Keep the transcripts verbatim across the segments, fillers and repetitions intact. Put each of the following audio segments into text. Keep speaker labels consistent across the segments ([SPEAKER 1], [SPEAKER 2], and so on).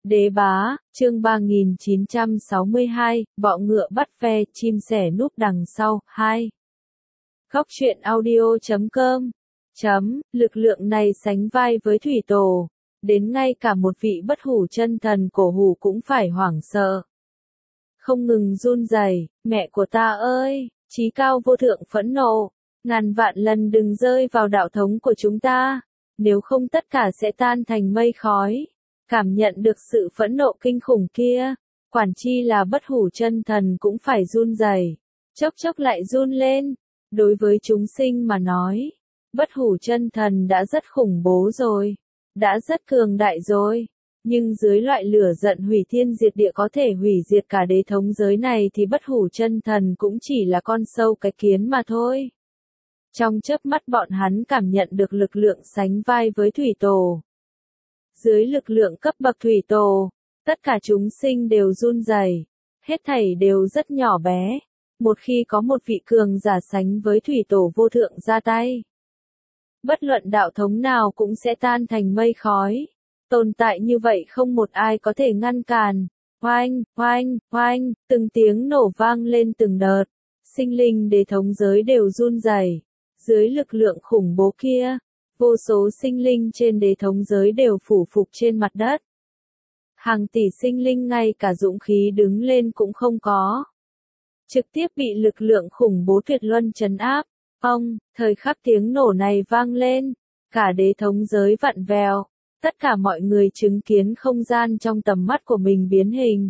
[SPEAKER 1] Đế bá, chương ba nghìn chín trăm sáu mươi hai, bọ ngựa bắt ve, chim sẻ núp đằng sau, hai. Góc truyện audio chấm com. Chấm, lực lượng này sánh vai với thủy tổ, đến ngay cả một vị bất hủ chân thần cổ hủ cũng phải hoảng sợ. Không ngừng run rẩy, mẹ của ta ơi, chí cao vô thượng phẫn nộ, ngàn vạn lần đừng rơi vào đạo thống của chúng ta, nếu không tất cả sẽ tan thành mây khói. Cảm nhận được sự phẫn nộ kinh khủng kia, quản chi là bất hủ chân thần cũng phải run rẩy, chốc chốc lại run lên. Đối với chúng sinh mà nói, bất hủ chân thần đã rất khủng bố rồi, đã rất cường đại rồi, nhưng dưới loại lửa giận hủy thiên diệt địa có thể hủy diệt cả đế thống giới này thì bất hủ chân thần cũng chỉ là con sâu cái kiến mà thôi. Trong chớp mắt bọn hắn cảm nhận được lực lượng sánh vai với thủy tổ. Dưới lực lượng cấp bậc thủy tổ, tất cả chúng sinh đều run rẩy, hết thảy đều rất nhỏ bé. Một khi có một vị cường giả sánh với thủy tổ vô thượng ra tay, bất luận đạo thống nào cũng sẽ tan thành mây khói. Tồn tại như vậy không một ai có thể ngăn cản. Oanh, oanh, oanh, từng tiếng nổ vang lên từng đợt. Sinh linh đế thống giới đều run rẩy. Dưới lực lượng khủng bố kia, vô số sinh linh trên đế thống giới đều phủ phục trên mặt đất. Hàng tỷ sinh linh ngay cả dũng khí đứng lên cũng không có. Trực tiếp bị lực lượng khủng bố tuyệt luân trấn áp. Ông, thời khắc tiếng nổ này vang lên, cả đế thống giới vặn vẹo, tất cả mọi người chứng kiến không gian trong tầm mắt của mình biến hình.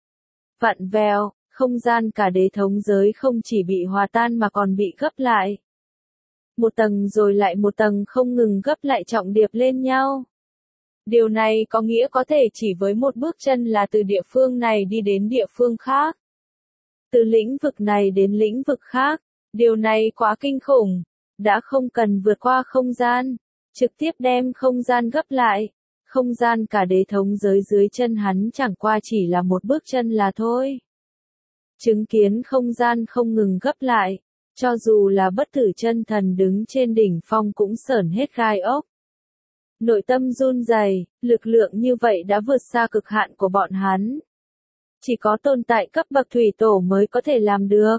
[SPEAKER 1] Vặn vẹo, không gian cả đế thống giới không chỉ bị hòa tan mà còn bị gấp lại. Một tầng rồi lại một tầng không ngừng gấp lại trọng điệp lên nhau. Điều này có nghĩa có thể chỉ với một bước chân là từ địa phương này đi đến địa phương khác. Từ lĩnh vực này đến lĩnh vực khác, điều này quá kinh khủng, đã không cần vượt qua không gian, trực tiếp đem không gian gấp lại. Không gian cả đế thống giới dưới chân hắn chẳng qua chỉ là một bước chân là thôi. Chứng kiến không gian không ngừng gấp lại, cho dù là bất tử chân thần đứng trên đỉnh phong cũng sởn hết gai ốc. Nội tâm run rẩy, lực lượng như vậy đã vượt xa cực hạn của bọn hắn. Chỉ có tồn tại cấp bậc thủy tổ mới có thể làm được.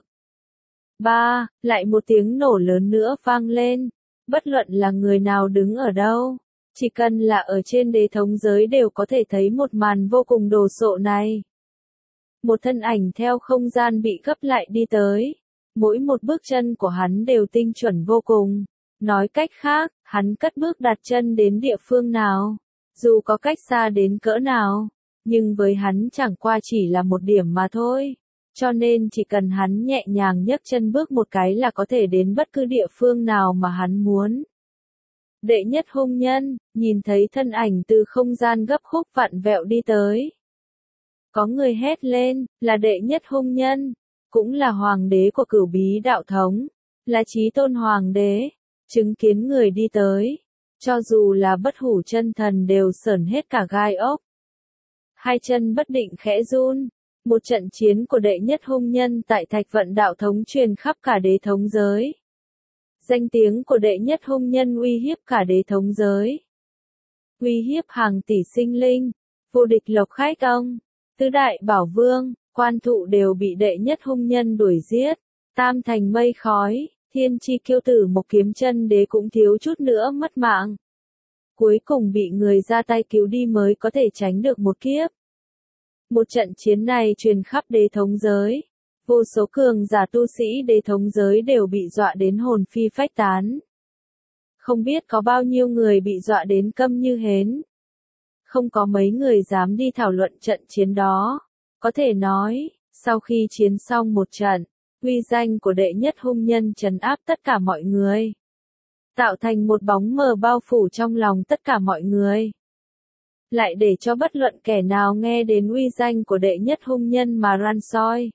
[SPEAKER 1] Ba, lại một tiếng nổ lớn nữa vang lên. Bất luận là người nào đứng ở đâu, chỉ cần là ở trên đế thống giới đều có thể thấy một màn vô cùng đồ sộ này. Một thân ảnh theo không gian bị gấp lại đi tới. Mỗi một bước chân của hắn đều tinh chuẩn vô cùng. Nói cách khác, hắn cất bước đặt chân đến địa phương nào, dù có cách xa đến cỡ nào, nhưng với hắn chẳng qua chỉ là một điểm mà thôi. Cho nên chỉ cần hắn nhẹ nhàng nhấc chân bước một cái là có thể đến bất cứ địa phương nào mà hắn muốn. Đệ nhất hung nhân, nhìn thấy thân ảnh từ không gian gấp khúc vặn vẹo đi tới. Có người hét lên, là đệ nhất hung nhân, cũng là hoàng đế của Cửu Bí đạo thống, là chí tôn hoàng đế. Chứng kiến người đi tới, cho dù là bất hủ chân thần đều sởn hết cả gai ốc. Hai chân bất định khẽ run, một trận chiến của đệ nhất hung nhân tại Thạch Vận đạo thống truyền khắp cả đế thống giới. Danh tiếng của đệ nhất hung nhân uy hiếp cả đế thống giới. Uy hiếp hàng tỷ sinh linh, vô địch lộc khách ông, tứ đại bảo vương, quan thụ đều bị đệ nhất hung nhân đuổi giết, tam thành mây khói. Thiên chi kiêu tử một kiếm chân đế cũng thiếu chút nữa mất mạng. Cuối cùng bị người ra tay cứu đi mới có thể tránh được một kiếp. Một trận chiến này truyền khắp đế thống giới. Vô số cường giả tu sĩ đế thống giới đều bị dọa đến hồn phi phách tán. Không biết có bao nhiêu người bị dọa đến câm như hến. Không có mấy người dám đi thảo luận trận chiến đó. Có thể nói, sau khi chiến xong một trận, uy danh của đệ nhất hung nhân trấn áp tất cả mọi người. Tạo thành một bóng mờ bao phủ trong lòng tất cả mọi người. Lại để cho bất luận kẻ nào nghe đến uy danh của đệ nhất hung nhân mà răn soi.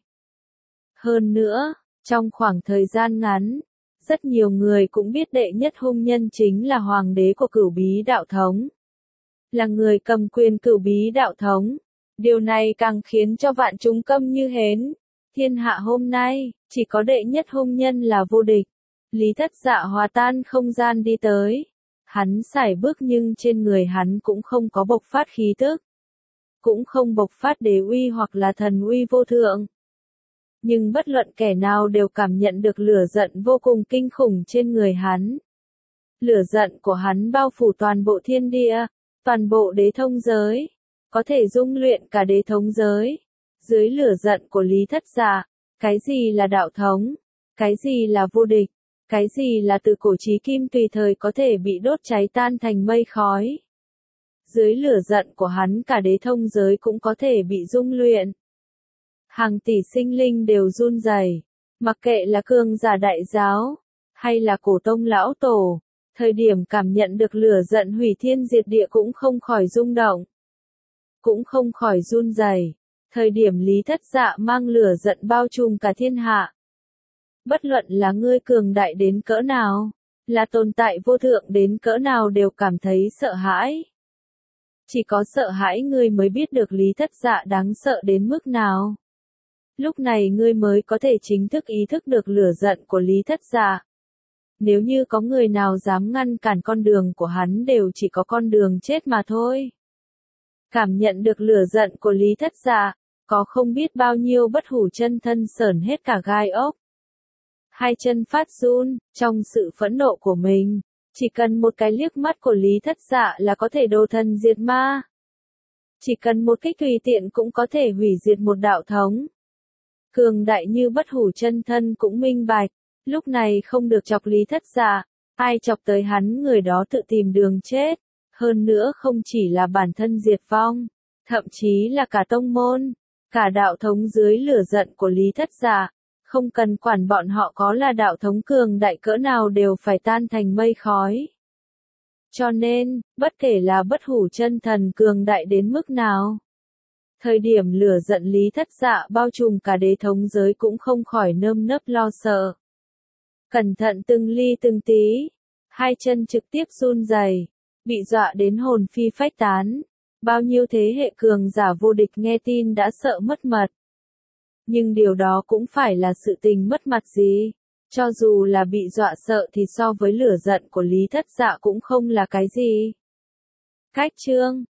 [SPEAKER 1] Hơn nữa, trong khoảng thời gian ngắn, rất nhiều người cũng biết đệ nhất hung nhân chính là hoàng đế của Cửu Bí đạo thống. Là người cầm quyền Cửu Bí đạo thống. Điều này càng khiến cho vạn chúng câm như hến. Thiên hạ hôm nay, chỉ có đệ nhất hung nhân là vô địch. Lý Thất Dạ hòa tan không gian đi tới. Hắn sải bước nhưng trên người hắn cũng không có bộc phát khí tức. cũng không bộc phát đế uy hoặc là thần uy vô thượng. Nhưng bất luận kẻ nào đều cảm nhận được lửa giận vô cùng kinh khủng trên người hắn. Lửa giận của hắn bao phủ toàn bộ thiên địa, toàn bộ đế thông giới, có thể dung luyện cả đế thống giới. Dưới lửa giận của Lý Thất Dạ, cái gì là đạo thống, cái gì là vô địch, cái gì là từ cổ chí kim tùy thời có thể bị đốt cháy tan thành mây khói. Dưới lửa giận của hắn cả đế thông giới cũng có thể bị dung luyện. Hàng tỷ sinh linh đều run rẩy, mặc kệ là cường giả đại giáo, hay là cổ tông lão tổ, thời điểm cảm nhận được lửa giận hủy thiên diệt địa cũng không khỏi rung động, cũng không khỏi run rẩy. Thời điểm Lý Thất Dạ mang lửa giận bao trùm cả thiên hạ. Bất luận là ngươi cường đại đến cỡ nào, là tồn tại vô thượng đến cỡ nào đều cảm thấy sợ hãi. Chỉ có sợ hãi ngươi mới biết được Lý Thất Dạ đáng sợ đến mức nào. Lúc này ngươi mới có thể chính thức ý thức được lửa giận của Lý Thất Dạ. Nếu như có người nào dám ngăn cản con đường của hắn đều chỉ có con đường chết mà thôi. Cảm nhận được lửa giận của Lý Thất Dạ, có không biết bao nhiêu bất hủ chân thân sởn hết cả gai ốc. Hai chân phát run, trong sự phẫn nộ của mình, chỉ cần một cái liếc mắt của Lý Thất Dạ là có thể đồ thần diệt ma. Chỉ cần một kích tùy tiện cũng có thể hủy diệt một đạo thống. Cường đại như bất hủ chân thân cũng minh bạch, lúc này không được chọc Lý Thất Dạ, ai chọc tới hắn người đó tự tìm đường chết, hơn nữa không chỉ là bản thân diệt vong, thậm chí là cả tông môn, cả đạo thống dưới lửa giận của Lý Thất Dạ, không cần quản bọn họ có là đạo thống cường đại cỡ nào đều phải tan thành mây khói. Cho nên, bất kể là bất hủ chân thần cường đại đến mức nào, thời điểm lửa giận Lý Thất Dạ bao trùm cả đế thống giới cũng không khỏi nơm nớp lo sợ. Cẩn thận từng ly từng tí, hai chân trực tiếp run rẩy, bị dọa đến hồn phi phách tán. Bao nhiêu thế hệ cường giả vô địch nghe tin đã sợ mất mật. Nhưng điều đó cũng phải là sự tình mất mặt gì. Cho dù là bị dọa sợ thì so với lửa giận của Lý Thất Dạ cũng không là cái gì. Cách chương